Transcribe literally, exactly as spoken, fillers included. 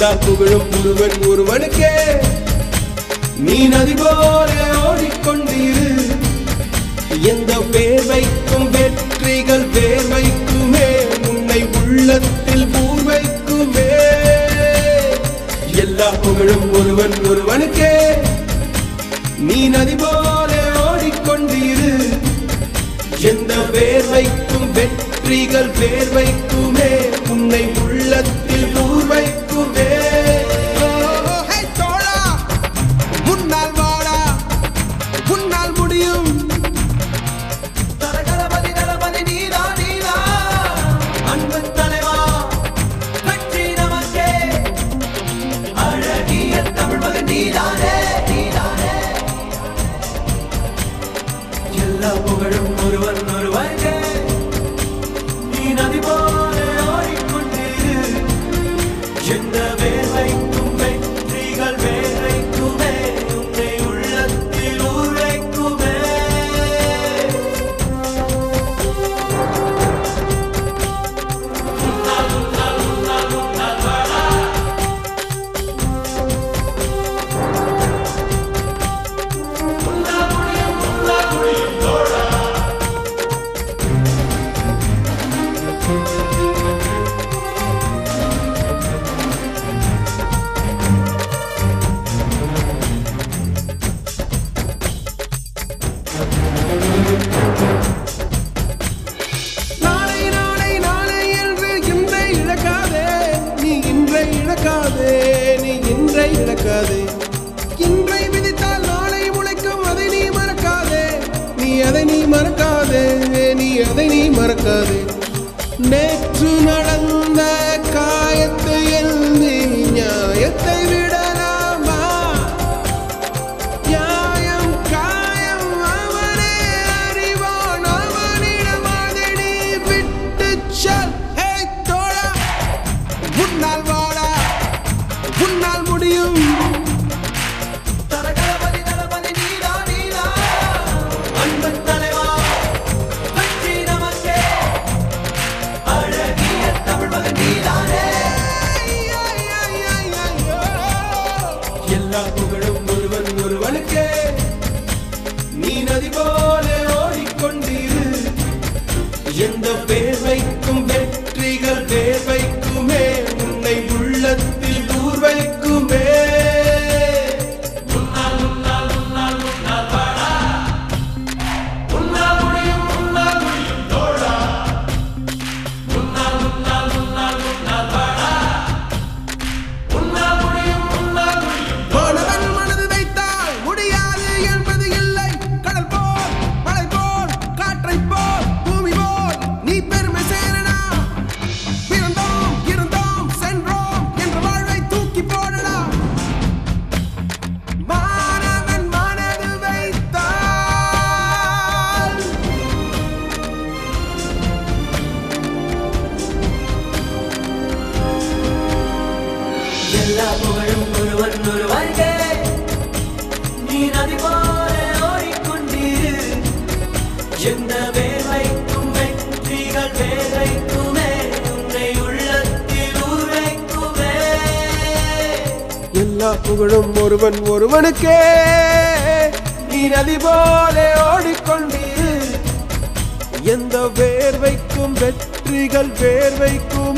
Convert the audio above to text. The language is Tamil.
எல்லா புகழும் ஒருவன் ஒருவனுக்கே நீ நதி போல ஓடிக்கொண்டிரு எந்த வேர்வைக்கும் வெற்றிகள் வேர்வைக்குமே உன்னை உள்ளத்தில் பூர்வைக்குமே எல்லா புகழும் ஒருவன் ஒருவனுக்கே நீ நதி போல ஓடிக்கொண்டிரு எந்த வேர்வைக்கும் வெற்றிகள் வேர்வைக்குமே உன்னை உள்ளத்தில் பூர்வைக்குமே எல்லா புகழும் ஒருவன் ஒருவனுக்கே நீ நதி போல ஓடிக்கொண்டிரு எந்த வேர்வைக்கும் வெற்றிகள் வேர்வைக்குமே உன்னை உள்ளத்தில் ஊர்வைக்குமே நீ இன்றை இழக்காதே இன்றை விதித்தால் நாளை முளைக்கும் அதை நீ மறக்காதே நீ அதை நீ மறக்காதே நீ அதை நீ மறக்காதே நேற்று நடந்த காயத்தை எழுதி நியாயத்தை விடலாமா நியாயம் காயம் அவனே அறிவான் அவனிடம் அதை நீ விட்டு சொல் ஹே தோழா முன்னால் வாடா உன்னால் முடியும் தரகலபதி தலபதி நீலா நீலா அன்பு தலைவா வெற்றி நமக்கே அழகிய தமிழ் மகன் நீதானே எல்லா புகழும் ஒருவன் ஒருவனுக்கே நீ நதி போல ஓடிக்கொண்டிரு எந்த வேர்வைக்கும் வெற்றிகள் வேர்வைக்குமே உன்னை உள்ளத்தில் பூர்வைக்குமே உன்னால் உன்னால் உன்னால் உன்னால் வாடா உன்னால் முடியும் உன்னால் முடியும் தோழா உன்னால் உன்னால் உன்னால் உன்னால் வாடா உன்னால் முடியும் உன்னால் முடியும் போனவன் மனது வைத்தால் முடியாது என்பது இல்லை கடல் போல் மழை போல் காற்றை போல் பூமி போல் நீ பெருமை சேரனா பிறந்தோம் இருந்தோம் சென்றோம் என்ற வாழ்வை தூக்கி போடடா மாணவன் மனது வைத்தால் எல்லா புகழும் ஒருவன் ஒருவனுக்கே நீ நதி போல ஓடிக்கொண்டிரு எந்த வேர்வைக்கும் வெற்றிகள் வேர்வைக்குமே உன்னை உள்ளத்தில் ஊர்வைக்குமே எல்லா புகழும் ஒருவன் ஒருவனுக்கே நீ நதி போல ஓடிக்கொண்டிரு எந்த வேர்வைக்கும் வெற்றிகள் வேர்வைக்கும்